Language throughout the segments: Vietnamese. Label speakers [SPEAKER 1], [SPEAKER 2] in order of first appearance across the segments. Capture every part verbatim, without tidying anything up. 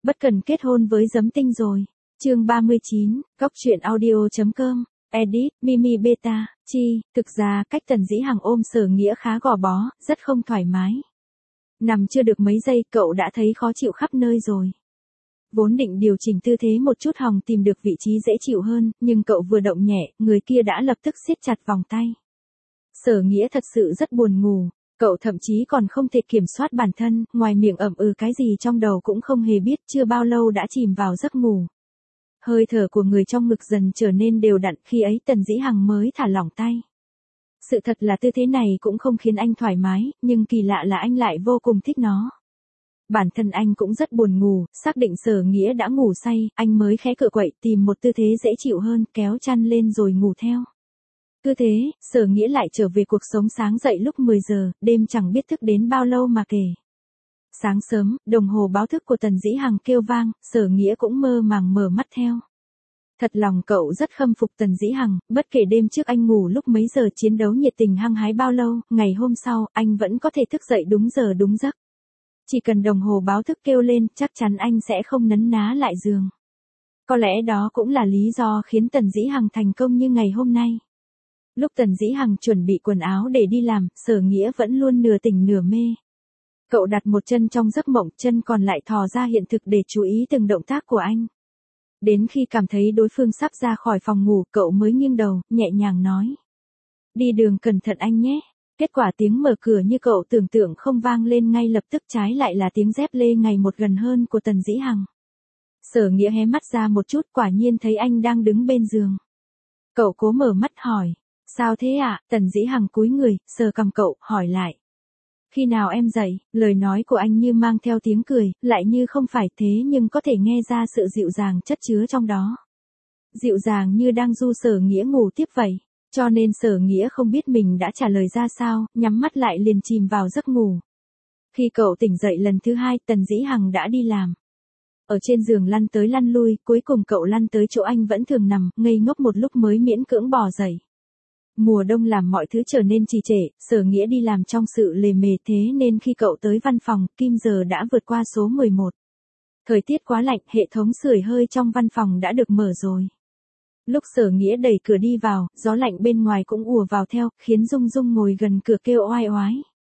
[SPEAKER 1] Bất cần kết hôn với Giấm Tinh rồi. Chương ba mươi chín, góc truyện audio.com, edit, Mimi Beta, chi, thực ra cách Tần Dĩ Hằng ôm Sở Nghĩa khá gò bó, rất không thoải mái. Nằm chưa được mấy giây cậu đã thấy khó chịu khắp nơi rồi. Vốn định điều chỉnh tư thế một chút hòng tìm được vị trí dễ chịu hơn, nhưng cậu vừa động nhẹ, người kia đã lập tức siết chặt vòng tay. Sở Nghĩa thật sự rất buồn ngủ, cậu thậm chí còn không thể kiểm soát bản thân, ngoài miệng ậm ừ cái gì trong đầu cũng không hề biết, chưa bao lâu đã chìm vào giấc ngủ. Hơi thở của người trong ngực dần trở nên đều đặn, khi ấy Tần Dĩ Hằng mới thả lỏng tay. Sự thật là tư thế này cũng không khiến anh thoải mái, nhưng kỳ lạ là anh lại vô cùng thích nó. Bản thân anh cũng rất buồn ngủ, xác định Sở Nghĩa đã ngủ say, anh mới khẽ cựa quậy tìm một tư thế dễ chịu hơn, kéo chăn lên rồi ngủ theo. Cứ thế, Sở Nghĩa lại trở về cuộc sống sáng dậy lúc mười giờ, đêm chẳng biết thức đến bao lâu mà kể. Sáng sớm, đồng hồ báo thức của Tần Dĩ Hằng kêu vang, Sở Nghĩa cũng mơ màng mở mắt theo. Thật lòng cậu rất khâm phục Tần Dĩ Hằng, bất kể đêm trước anh ngủ lúc mấy giờ, chiến đấu nhiệt tình hăng hái bao lâu, ngày hôm sau, anh vẫn có thể thức dậy đúng giờ đúng giấc. Chỉ cần đồng hồ báo thức kêu lên, chắc chắn anh sẽ không nấn ná lại giường. Có lẽ đó cũng là lý do khiến Tần Dĩ Hằng thành công như ngày hôm nay. Lúc Tần Dĩ Hằng chuẩn bị quần áo để đi làm, Sở Nghĩa vẫn luôn nửa tỉnh nửa mê. Cậu đặt một chân trong giấc mộng, chân còn lại thò ra hiện thực để chú ý từng động tác của anh. Đến khi cảm thấy đối phương sắp ra khỏi phòng ngủ, cậu mới nghiêng đầu, nhẹ nhàng nói. Đi đường cẩn thận anh nhé. Kết quả tiếng mở cửa như cậu tưởng tượng không vang lên ngay lập tức, trái lại là tiếng dép lê ngày một gần hơn của Tần Dĩ Hằng. Sở Nghĩa hé mắt ra một chút, quả nhiên thấy anh đang đứng bên giường. Cậu cố mở mắt hỏi. Sao thế ạ? À? Tần Dĩ Hằng cúi người, sờ cằm cậu, hỏi lại. Khi nào em dậy? Lời nói của anh như mang theo tiếng cười, lại như không phải thế nhưng có thể nghe ra sự dịu dàng chất chứa trong đó. Dịu dàng như đang du Sở Nghĩa ngủ tiếp vậy. Cho nên Sở Nghĩa không biết mình đã trả lời ra sao, nhắm mắt lại liền chìm vào giấc ngủ. Khi cậu tỉnh dậy lần thứ hai, Tần Dĩ Hằng đã đi làm. Ở trên giường lăn tới lăn lui, cuối cùng cậu lăn tới chỗ anh vẫn thường nằm, ngây ngốc một lúc mới miễn cưỡng bò dậy. Mùa đông làm mọi thứ trở nên trì trệ, Sở Nghĩa đi làm trong sự lề mề, thế nên khi cậu tới văn phòng, kim giờ đã vượt qua số mười một. Thời tiết quá lạnh, hệ thống sưởi hơi trong văn phòng đã được mở rồi. Lúc Sở Nghĩa đẩy cửa đi vào, gió lạnh bên ngoài cũng ùa vào theo, khiến Dung Dung ngồi gần cửa kêu oai oái.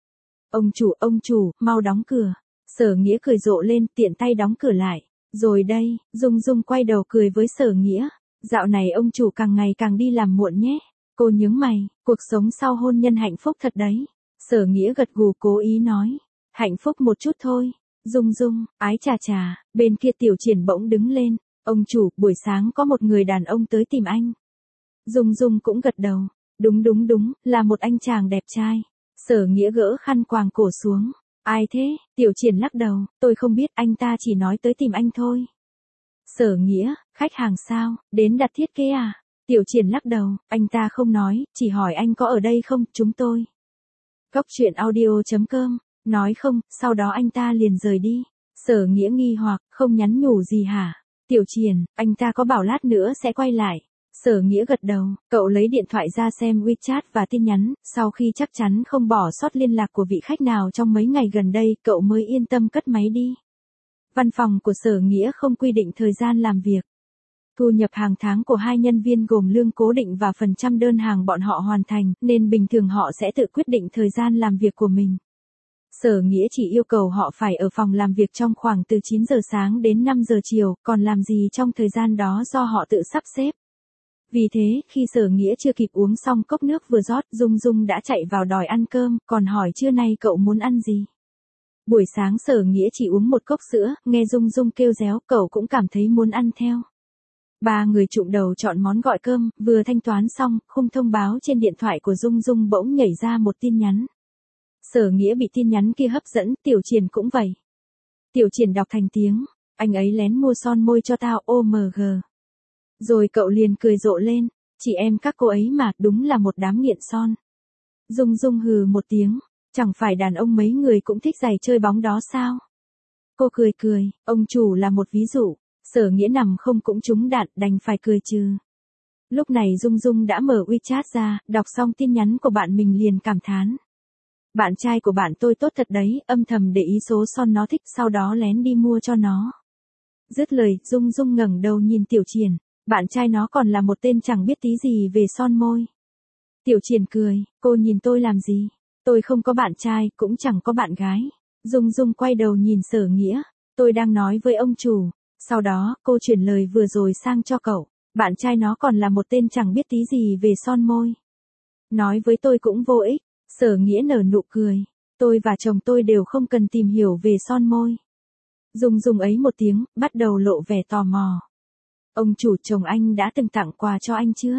[SPEAKER 1] Ông chủ, ông chủ, mau đóng cửa. Sở Nghĩa cười rộ lên, tiện tay đóng cửa lại. Rồi đây, Dung Dung quay đầu cười với Sở Nghĩa. Dạo này ông chủ càng ngày càng đi làm muộn nhé. Cô nhướng mày, cuộc sống sau hôn nhân hạnh phúc thật đấy. Sở Nghĩa gật gù cố ý nói. Hạnh phúc một chút thôi. Dung Dung, ái chà chà, bên kia Tiểu Triển bỗng đứng lên. Ông chủ, buổi sáng có một người đàn ông tới tìm anh. Dung Dung cũng gật đầu. Đúng đúng đúng, là một anh chàng đẹp trai. Sở Nghĩa gỡ khăn quàng cổ xuống. Ai thế? Tiểu Triển lắc đầu, tôi không biết, anh ta chỉ nói tới tìm anh thôi. Sở Nghĩa, khách hàng sao, đến đặt thiết kế à? Tiểu Triển lắc đầu, anh ta không nói, chỉ hỏi anh có ở đây không, chúng tôi. Góc truyện audio.com, nói không, sau đó anh ta liền rời đi. Sở Nghĩa nghi hoặc, không nhắn nhủ gì hả? Tiểu Triển, anh ta có bảo lát nữa sẽ quay lại. Sở Nghĩa gật đầu, cậu lấy điện thoại ra xem WeChat và tin nhắn, sau khi chắc chắn không bỏ sót liên lạc của vị khách nào trong mấy ngày gần đây, cậu mới yên tâm cất máy đi. Văn phòng của Sở Nghĩa không quy định thời gian làm việc. Thu nhập hàng tháng của hai nhân viên gồm lương cố định và phần trăm đơn hàng bọn họ hoàn thành, nên bình thường họ sẽ tự quyết định thời gian làm việc của mình. Sở Nghĩa chỉ yêu cầu họ phải ở phòng làm việc trong khoảng từ chín giờ sáng đến năm giờ chiều, còn làm gì trong thời gian đó do họ tự sắp xếp. Vì thế, khi Sở Nghĩa chưa kịp uống xong cốc nước vừa rót, Dung Dung đã chạy vào đòi ăn cơm, còn hỏi trưa nay cậu muốn ăn gì. Buổi sáng Sở Nghĩa chỉ uống một cốc sữa, nghe Dung Dung kêu réo, cậu cũng cảm thấy muốn ăn theo. Ba người chụm đầu chọn món gọi cơm, vừa thanh toán xong, khung thông báo trên điện thoại của Dung Dung bỗng nhảy ra một tin nhắn. Sở Nghĩa bị tin nhắn kia hấp dẫn, Tiểu Triển cũng vậy. Tiểu Triển đọc thành tiếng, anh ấy lén mua son môi cho tao, ô em giê. Rồi cậu liền cười rộ lên, chị em các cô ấy mà, đúng là một đám nghiện son. Dung Dung hừ một tiếng, chẳng phải đàn ông mấy người cũng thích giày chơi bóng đó sao? Cô cười cười, ông chủ là một ví dụ. Sở Nghĩa nằm không cũng trúng đạn, đành phải cười trừ. Lúc này Dung Dung đã mở WeChat ra, đọc xong tin nhắn của bạn mình liền cảm thán. Bạn trai của bạn tôi tốt thật đấy, âm thầm để ý số son nó thích, sau đó lén đi mua cho nó. Dứt lời, Dung Dung ngẩng đầu nhìn Tiểu Triển, bạn trai nó còn là một tên chẳng biết tí gì về son môi. Tiểu Triển cười, cô nhìn tôi làm gì? Tôi không có bạn trai, cũng chẳng có bạn gái. Dung Dung quay đầu nhìn Sở Nghĩa, tôi đang nói với ông chủ. Sau đó, cô chuyển lời vừa rồi sang cho cậu, bạn trai nó còn là một tên chẳng biết tí gì về son môi. Nói với tôi cũng vô ích. Sở Nghĩa nở nụ cười, tôi và chồng tôi đều không cần tìm hiểu về son môi. Dung Dung ấy một tiếng, bắt đầu lộ vẻ tò mò. Ông chủ, chồng anh đã từng tặng quà cho anh chưa?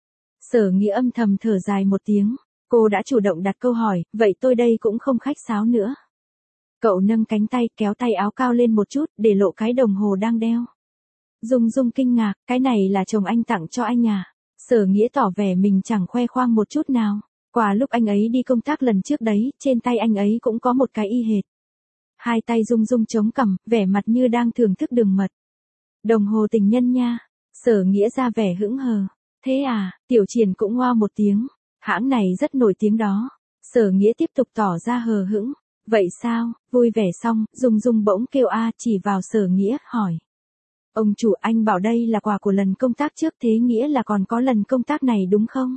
[SPEAKER 1] Sở Nghĩa âm thầm thở dài một tiếng, cô đã chủ động đặt câu hỏi, vậy tôi đây cũng không khách sáo nữa. Cậu nâng cánh tay, kéo tay áo cao lên một chút, để lộ cái đồng hồ đang đeo. Dung Dung kinh ngạc, cái này là chồng anh tặng cho anh à? Sở Nghĩa tỏ vẻ mình chẳng khoe khoang một chút nào. Quà lúc anh ấy đi công tác lần trước đấy, trên tay anh ấy cũng có một cái y hệt. Hai tay Dung Dung chống cằm, vẻ mặt như đang thưởng thức đường mật. Đồng hồ tình nhân nha. Sở Nghĩa ra vẻ hững hờ. Thế à? Tiểu Triển cũng oa một tiếng. Hãng này rất nổi tiếng đó. Sở Nghĩa tiếp tục tỏ ra hờ hững. Vậy sao? Vui vẻ xong, Dung Dung bỗng kêu a chỉ vào Sở Nghĩa, hỏi. Ông chủ, anh bảo đây là quà của lần công tác trước, thế nghĩa là còn có lần công tác này đúng không?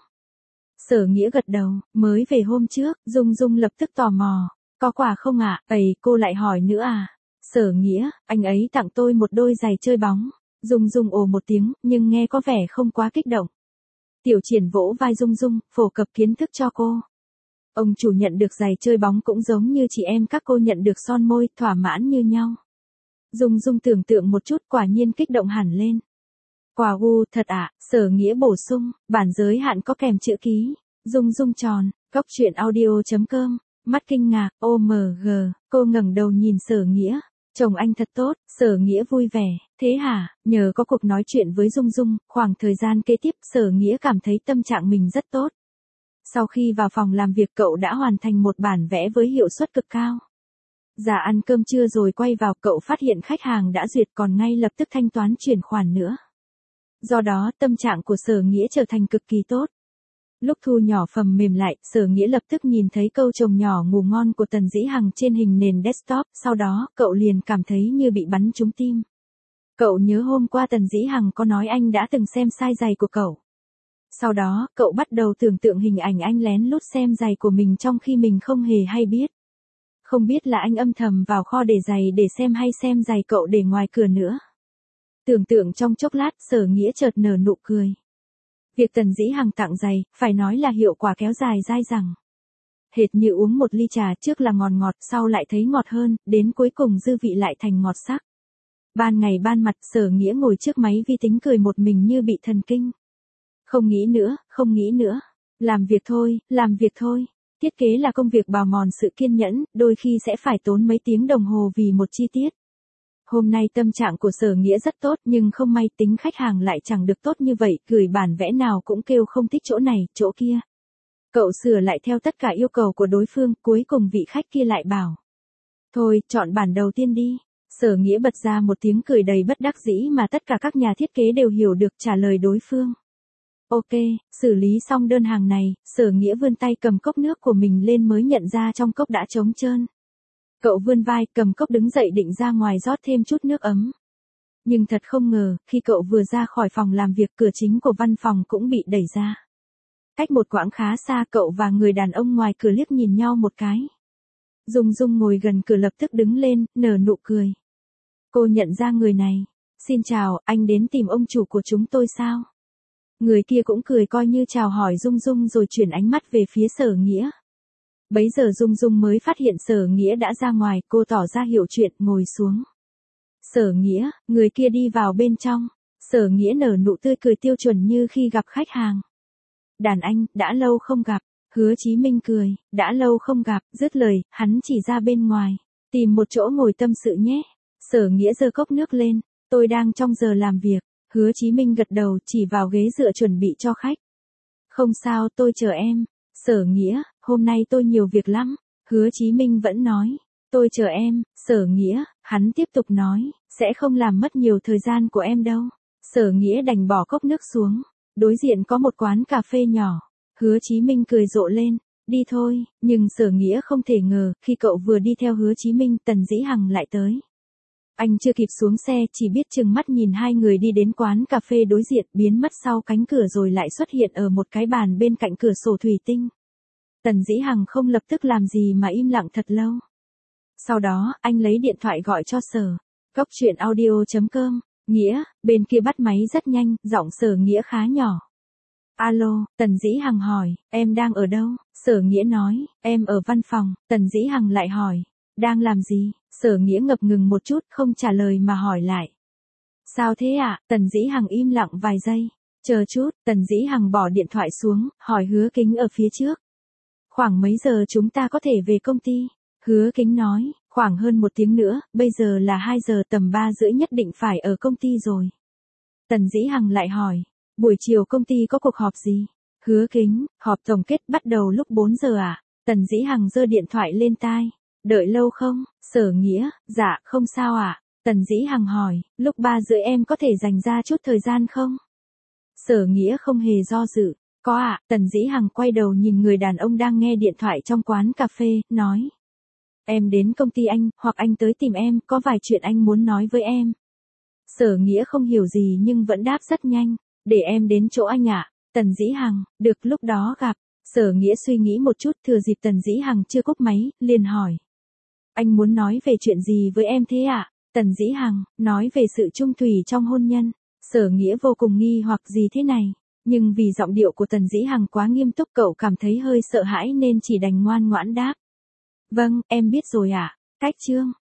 [SPEAKER 1] Sở Nghĩa gật đầu, mới về hôm trước. Dung Dung lập tức tò mò. Có quà không ạ? À? Ây, cô lại hỏi nữa à? Sở Nghĩa, anh ấy tặng tôi một đôi giày chơi bóng. Dung Dung ồ một tiếng, nhưng nghe có vẻ không quá kích động. Tiểu Triển vỗ vai Dung Dung, phổ cập kiến thức cho cô. Ông chủ nhận được giày chơi bóng cũng giống như chị em các cô nhận được son môi, thỏa mãn như nhau. Dung Dung tưởng tượng một chút, quả nhiên kích động hẳn lên. Quà gu, thật ạ? À? Sở Nghĩa bổ sung, bản giới hạn có kèm chữ ký. Dung Dung tròn, cóc truyện audio chấm com, mắt kinh ngạc, ô em giê, cô ngẩng đầu nhìn Sở Nghĩa. Chồng anh thật tốt. Sở Nghĩa vui vẻ, thế hả? Nhờ có cuộc nói chuyện với Dung Dung, khoảng thời gian kế tiếp Sở Nghĩa cảm thấy tâm trạng mình rất tốt. Sau khi vào phòng làm việc, cậu đã hoàn thành một bản vẽ với hiệu suất cực cao. Dạ ăn cơm trưa rồi quay vào, cậu phát hiện khách hàng đã duyệt, còn ngay lập tức thanh toán chuyển khoản nữa. Do đó, tâm trạng của Sở Nghĩa trở thành cực kỳ tốt. Lúc thu nhỏ phần mềm lại, Sở Nghĩa lập tức nhìn thấy câu chồng nhỏ ngủ ngon của Tần Dĩ Hằng trên hình nền desktop, sau đó, cậu liền cảm thấy như bị bắn trúng tim. Cậu nhớ hôm qua Tần Dĩ Hằng có nói anh đã từng xem size giày của cậu. Sau đó, cậu bắt đầu tưởng tượng hình ảnh anh lén lút xem giày của mình trong khi mình không hề hay biết. Không biết là anh âm thầm vào kho để giày để xem hay xem giày cậu để ngoài cửa nữa. Tưởng tượng trong chốc lát, Sở Nghĩa chợt nở nụ cười. Việc Tần Dĩ Hằng tặng giày, phải nói là hiệu quả kéo dài dai dẳng. Hệt như uống một ly trà, trước là ngọt ngọt, sau lại thấy ngọt hơn, đến cuối cùng dư vị lại thành ngọt sắc. Ban ngày ban mặt, Sở Nghĩa ngồi trước máy vi tính cười một mình như bị thần kinh. Không nghĩ nữa, không nghĩ nữa. Làm việc thôi, làm việc thôi. Thiết kế là công việc bào mòn sự kiên nhẫn, đôi khi sẽ phải tốn mấy tiếng đồng hồ vì một chi tiết. Hôm nay tâm trạng của Sở Nghĩa rất tốt, nhưng không may tính khách hàng lại chẳng được tốt như vậy, gửi bản vẽ nào cũng kêu không thích chỗ này, chỗ kia. Cậu sửa lại theo tất cả yêu cầu của đối phương, cuối cùng vị khách kia lại bảo. Thôi, chọn bản đầu tiên đi. Sở Nghĩa bật ra một tiếng cười đầy bất đắc dĩ mà tất cả các nhà thiết kế đều hiểu được, trả lời đối phương. Ok, xử lý xong đơn hàng này, Sở Nghĩa vươn tay cầm cốc nước của mình lên mới nhận ra trong cốc đã trống trơn. Cậu vươn vai, cầm cốc đứng dậy định ra ngoài rót thêm chút nước ấm. Nhưng thật không ngờ, khi cậu vừa ra khỏi phòng làm việc, cửa chính của văn phòng cũng bị đẩy ra. Cách một quãng khá xa, cậu và người đàn ông ngoài cửa liếc nhìn nhau một cái. Dung Dung ngồi gần cửa lập tức đứng lên, nở nụ cười. Cô nhận ra người này. Xin chào, anh đến tìm ông chủ của chúng tôi sao? Người kia cũng cười coi như chào hỏi Dung Dung rồi chuyển ánh mắt về phía Sở Nghĩa. Bấy giờ Dung Dung mới phát hiện Sở Nghĩa đã ra ngoài, cô tỏ ra hiểu chuyện, ngồi xuống. Sở Nghĩa, người kia đi vào bên trong. Sở Nghĩa nở nụ tươi cười tiêu chuẩn như khi gặp khách hàng. Đàn anh, đã lâu không gặp. Hứa Chí Minh cười, đã lâu không gặp, dứt lời, hắn chỉ ra bên ngoài. Tìm một chỗ ngồi tâm sự nhé. Sở Nghĩa giơ cốc nước lên, tôi đang trong giờ làm việc. Hứa Chí Minh gật đầu, chỉ vào ghế dựa chuẩn bị cho khách. Không sao, tôi chờ em. Sở Nghĩa, hôm nay tôi nhiều việc lắm. Hứa Chí Minh vẫn nói, tôi chờ em. Sở Nghĩa, hắn tiếp tục nói, sẽ không làm mất nhiều thời gian của em đâu. Sở Nghĩa đành bỏ cốc nước xuống. Đối diện có một quán cà phê nhỏ. Hứa Chí Minh cười rộ lên, đi thôi. Nhưng Sở Nghĩa không thể ngờ, khi cậu vừa đi theo Hứa Chí Minh, Tần Dĩ Hằng lại tới. Anh chưa kịp xuống xe chỉ biết chừng mắt nhìn hai người đi đến quán cà phê đối diện biến mất sau cánh cửa rồi lại xuất hiện ở một cái bàn bên cạnh cửa sổ thủy tinh. Tần Dĩ Hằng không lập tức làm gì mà im lặng thật lâu. Sau đó, anh lấy điện thoại gọi cho Sở. Góc chuyện audio chấm com, Nghĩa, bên kia bắt máy rất nhanh, giọng Sở Nghĩa khá nhỏ. Alo, Tần Dĩ Hằng hỏi, em đang ở đâu? Sở Nghĩa nói, em ở văn phòng. Tần Dĩ Hằng lại hỏi, đang làm gì? Sở Nghĩa ngập ngừng một chút không trả lời mà hỏi lại. Sao thế ạ? À? Tần Dĩ Hằng im lặng vài giây. Chờ chút, Tần Dĩ Hằng bỏ điện thoại xuống, hỏi Hứa Kính ở phía trước. Khoảng mấy giờ chúng ta có thể về công ty? Hứa Kính nói, khoảng hơn một tiếng nữa, bây giờ là hai giờ tầm ba rưỡi nhất định phải ở công ty rồi. Tần Dĩ Hằng lại hỏi, buổi chiều công ty có cuộc họp gì? Hứa Kính, họp tổng kết bắt đầu lúc bốn giờ à? Tần Dĩ Hằng giơ điện thoại lên tai. Đợi lâu không? Sở Nghĩa, dạ, không sao ạ. À? Tần Dĩ Hằng hỏi, lúc ba rưỡi em có thể dành ra chút thời gian không? Sở Nghĩa không hề do dự. Có ạ. À? Tần Dĩ Hằng quay đầu nhìn người đàn ông đang nghe điện thoại trong quán cà phê, nói. Em đến công ty anh, hoặc anh tới tìm em, có vài chuyện anh muốn nói với em. Sở Nghĩa không hiểu gì nhưng vẫn đáp rất nhanh. Để em đến chỗ anh ạ. À? Tần Dĩ Hằng, được lúc đó gặp. Sở Nghĩa suy nghĩ một chút thừa dịp Tần Dĩ Hằng chưa cúp máy, liền hỏi. Anh muốn nói về chuyện gì với em thế ạ? À? Tần Dĩ Hằng, nói về sự chung thủy trong hôn nhân. Sở Nghĩa vô cùng nghi hoặc gì thế này. Nhưng vì giọng điệu của Tần Dĩ Hằng quá nghiêm túc cậu cảm thấy hơi sợ hãi nên chỉ đành ngoan ngoãn đáp. Vâng, em biết rồi ạ. À? Cách chương.